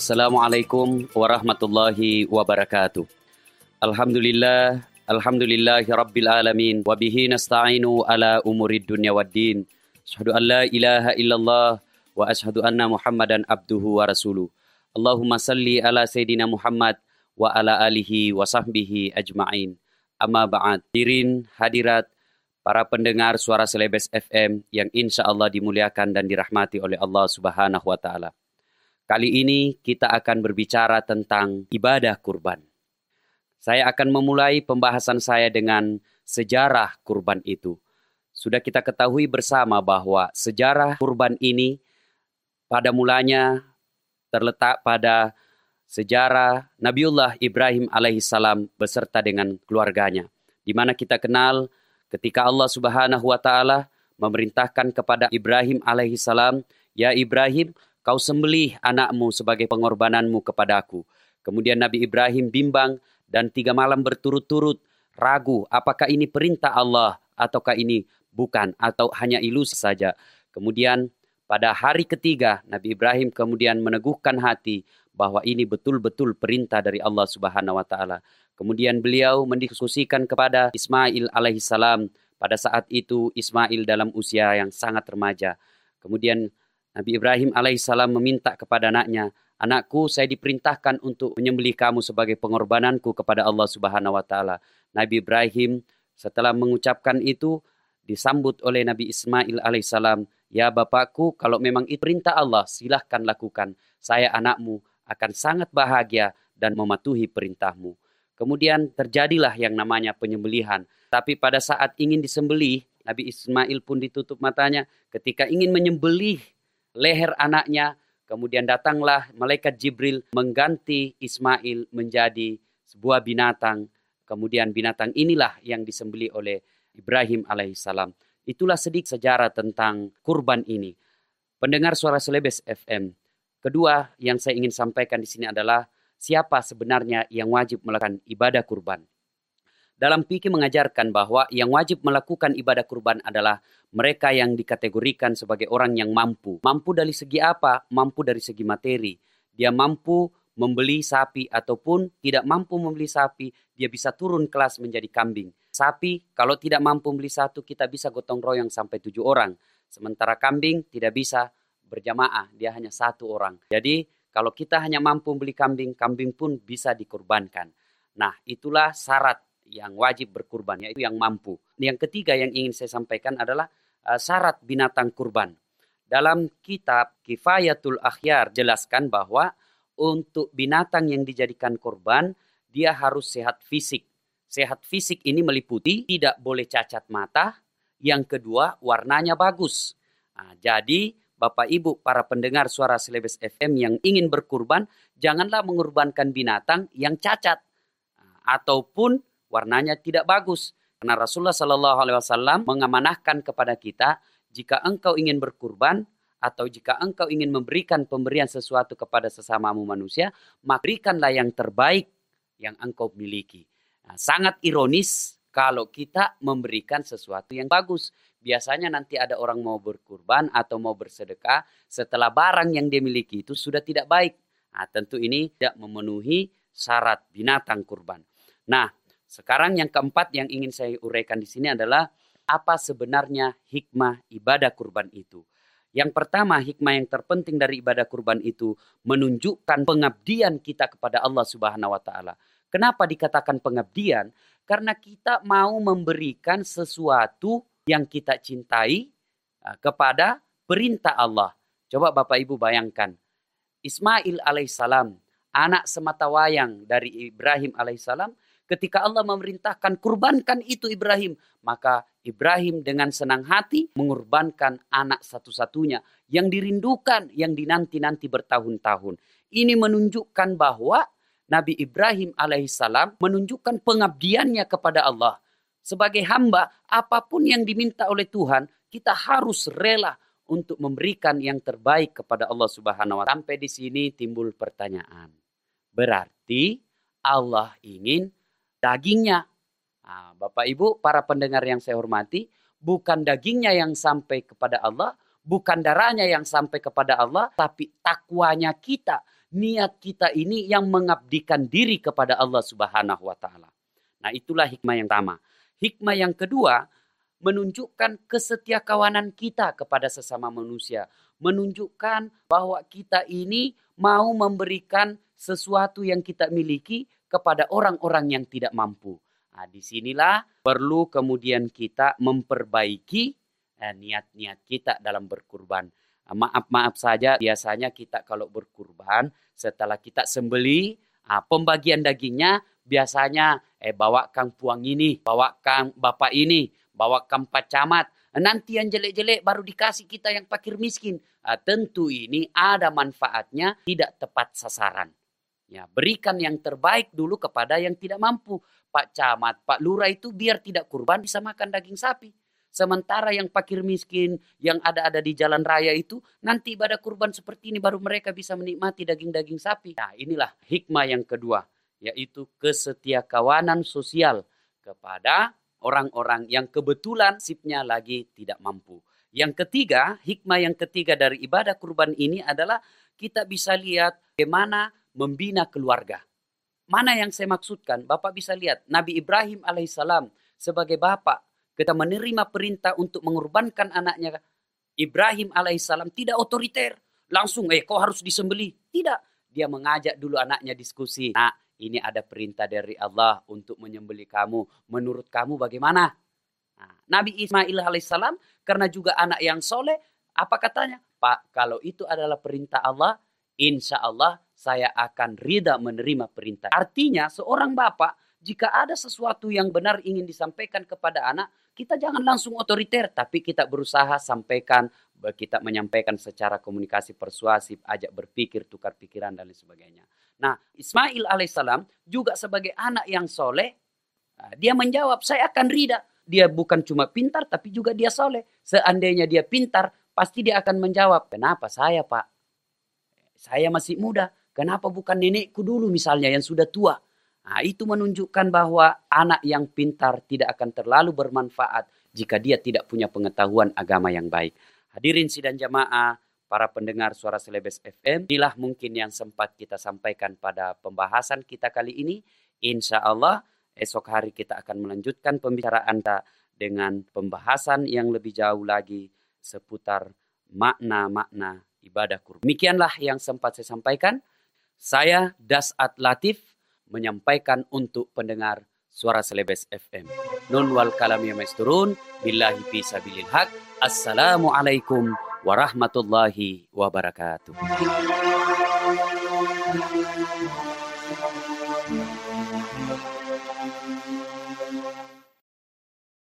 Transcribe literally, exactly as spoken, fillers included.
Assalamualaikum warahmatullahi wabarakatuh. Alhamdulillah, alhamdulillahi rabbil alamin. Wabihi nasta'inu ala umurid dunya waddin. Asyhadu an la ilaha illallah wa asyhadu anna Muhammadan abduhu wa rasuluh. Allahumma salli ala Sayyidina Muhammad wa ala alihi wa sahbihi ajma'in. Amma ba'd. Hadirin, hadirat, para pendengar Suara Selebes F M yang insya Allah dimuliakan dan dirahmati oleh Allah Subhanahu wa Ta'ala. Kali ini kita akan berbicara tentang ibadah kurban. Saya akan memulai pembahasan saya dengan sejarah kurban itu. Sudah kita ketahui bersama bahwa sejarah kurban ini pada mulanya terletak pada sejarah Nabiullah Ibrahim alaihissalam beserta dengan keluarganya. Di mana kita kenal ketika Allah Subhanahu wa Ta'ala memerintahkan kepada Ibrahim alaihissalam, "Ya Ibrahim, kau sembelih anakmu sebagai pengorbananmu kepadaku." Kemudian Nabi Ibrahim bimbang dan tiga malam berturut-turut ragu apakah ini perintah Allah ataukah ini bukan atau hanya ilusi saja. Kemudian pada hari ketiga Nabi Ibrahim kemudian meneguhkan hati bahwa ini betul-betul perintah dari Allah Subhanahu wa Ta'ala. Kemudian beliau mendiskusikan kepada Ismail alaihissalam. Pada saat itu Ismail dalam usia yang sangat remaja. Kemudian Nabi Ibrahim alaihissalam meminta kepada anaknya, "Anakku, saya diperintahkan untuk menyembelih kamu sebagai pengorbananku kepada Allah Subhanahu wa Ta'ala." Nabi Ibrahim setelah mengucapkan itu disambut oleh Nabi Ismail alaihissalam, "Ya bapakku, kalau memang itu perintah Allah, silahkan lakukan. Saya anakmu akan sangat bahagia dan mematuhi perintahmu." Kemudian terjadilah yang namanya penyembelihan. Tapi pada saat ingin disembelih, Nabi Ismail pun ditutup matanya ketika ingin menyembelih leher anaknya. Kemudian datanglah malaikat Jibril mengganti Ismail menjadi sebuah binatang. Kemudian binatang inilah yang disembelih oleh Ibrahim alaihissalam. Itulah sedikit sejarah tentang kurban ini. Pendengar Suara Selebes F M. Kedua yang saya ingin sampaikan di sini adalah siapa sebenarnya yang wajib melakukan ibadah kurban. Dalam fikih mengajarkan bahwa yang wajib melakukan ibadah kurban adalah mereka yang dikategorikan sebagai orang yang mampu. Mampu dari segi apa? Mampu dari segi materi. Dia mampu membeli sapi ataupun tidak mampu membeli sapi, dia bisa turun kelas menjadi kambing. Sapi kalau tidak mampu membeli satu, kita bisa gotong royong sampai tujuh orang. Sementara kambing tidak bisa berjamaah, dia hanya satu orang. Jadi kalau kita hanya mampu membeli kambing, kambing pun bisa dikurbankan. Nah, itulah syarat yang wajib berkurban, yaitu yang mampu. Yang ketiga yang ingin saya sampaikan adalah uh, syarat binatang kurban. Dalam kitab Kifayatul Akhyar jelaskan bahwa untuk binatang yang dijadikan kurban, dia harus sehat fisik. Sehat fisik ini meliputi tidak boleh cacat mata, yang kedua warnanya bagus. Nah, jadi Bapak Ibu para pendengar Suara Selebes F M yang ingin berkurban, janganlah mengorbankan binatang yang cacat nah, ataupun warnanya tidak bagus. Karena Rasulullah Shallallahu Alaihi Wasallam mengamanahkan kepada kita, jika engkau ingin berkurban atau jika engkau ingin memberikan pemberian sesuatu kepada sesamamu manusia, maka berikanlah yang terbaik yang engkau miliki. Nah, sangat ironis kalau kita memberikan sesuatu yang bagus. Biasanya nanti ada orang mau berkurban atau mau bersedekah, setelah barang yang dia miliki itu sudah tidak baik. Nah, tentu ini tidak memenuhi syarat binatang kurban. Nah, sekarang yang keempat yang ingin saya uraikan di sini adalah apa sebenarnya hikmah ibadah kurban itu. Yang pertama, hikmah yang terpenting dari ibadah kurban itu menunjukkan pengabdian kita kepada Allah Subhanahu wa Ta'ala. Kenapa dikatakan pengabdian? Karena kita mau memberikan sesuatu yang kita cintai uh, kepada perintah Allah. Coba Bapak Ibu bayangkan, Ismail alaihissalam, anak sematawayang dari Ibrahim alaihissalam, ketika Allah memerintahkan kurbankan itu Ibrahim, maka Ibrahim dengan senang hati mengorbankan anak satu-satunya yang dirindukan, yang dinanti-nanti bertahun-tahun. Ini menunjukkan bahwa Nabi Ibrahim alaihissalam menunjukkan pengabdiannya kepada Allah. Sebagai hamba, apapun yang diminta oleh Tuhan, kita harus rela untuk memberikan yang terbaik kepada Allah Subhanahu wa Ta'ala. Sampai di sini timbul pertanyaan. Berarti Allah ingin dagingnya. Nah, Bapak Ibu, para pendengar yang saya hormati, bukan dagingnya yang sampai kepada Allah, bukan darahnya yang sampai kepada Allah, tapi takwanya kita niat kita ini yang mengabdikan diri kepada Allah Subhanahu wa taala. Nah, itulah hikmah yang pertama. Hikmah yang kedua, menunjukkan kesetiakawanan kita kepada sesama manusia. Menunjukkan bahwa kita ini mau memberikan sesuatu yang kita miliki kepada orang-orang yang tidak mampu. Nah, disinilah perlu kemudian kita memperbaiki eh, niat-niat kita dalam berkurban. Maaf-maaf saja, biasanya kita kalau berkurban, setelah kita sembeli, ah, pembagian dagingnya biasanya eh bawa kang puang ini, bawa kang bapak ini, bawa kang pak camat. Nanti yang jelek-jelek baru dikasih kita yang fakir miskin. Ah, tentu ini ada manfaatnya, tidak tepat sasaran. Ya, berikan yang terbaik dulu kepada yang tidak mampu. Pak camat, Pak lurah itu biar tidak kurban bisa makan daging sapi. Sementara yang fakir miskin, yang ada-ada di jalan raya itu, nanti ibadah kurban seperti ini baru mereka bisa menikmati daging-daging sapi. Nah, inilah hikmah yang kedua, yaitu kesetiakawanan sosial kepada orang-orang yang kebetulan nasibnya lagi tidak mampu. Yang ketiga, hikmah yang ketiga dari ibadah kurban ini adalah kita bisa lihat bagaimana membina keluarga. Mana yang saya maksudkan? Bapak bisa lihat, Nabi Ibrahim alaihissalam sebagai bapak, kita menerima perintah untuk mengorbankan anaknya. Ibrahim alaihissalam tidak otoriter. Langsung, eh kau harus disembelih. Tidak. Dia mengajak dulu anaknya diskusi. Nah, ini ada perintah dari Allah untuk menyembelih kamu. Menurut kamu bagaimana? Nah, Nabi Ismail alaihissalam karena juga anak yang soleh. Apa katanya? Pak, kalau itu adalah perintah Allah, insya Allah saya akan rida menerima perintah. Artinya seorang bapak, jika ada sesuatu yang benar ingin disampaikan kepada anak, kita jangan langsung otoriter, tapi kita berusaha sampaikan, kita menyampaikan secara komunikasi persuasif, ajak berpikir, tukar pikiran, dan lain sebagainya. Nah, Ismail alaihissalam juga sebagai anak yang soleh, dia menjawab, saya akan rida. Dia bukan cuma pintar, tapi juga dia soleh. Seandainya dia pintar, pasti dia akan menjawab, kenapa saya Pak? Saya masih muda, kenapa bukan nenekku dulu misalnya yang sudah tua? Nah, itu menunjukkan bahwa anak yang pintar tidak akan terlalu bermanfaat jika dia tidak punya pengetahuan agama yang baik. Hadirin sidang jamaah, para pendengar Suara Celebes F M, inilah mungkin yang sempat kita sampaikan pada pembahasan kita kali ini. Insya Allah esok hari kita akan melanjutkan pembicaraan kita dengan pembahasan yang lebih jauh lagi seputar makna-makna ibadah kurban. Demikianlah yang sempat saya sampaikan. Saya Dasat Latif menyampaikan untuk pendengar Suara Celebes F M. Nun wal kalam ya maisturun, billahi fi sabilil haq. Assalamualaikum warahmatullahi wabarakatuh.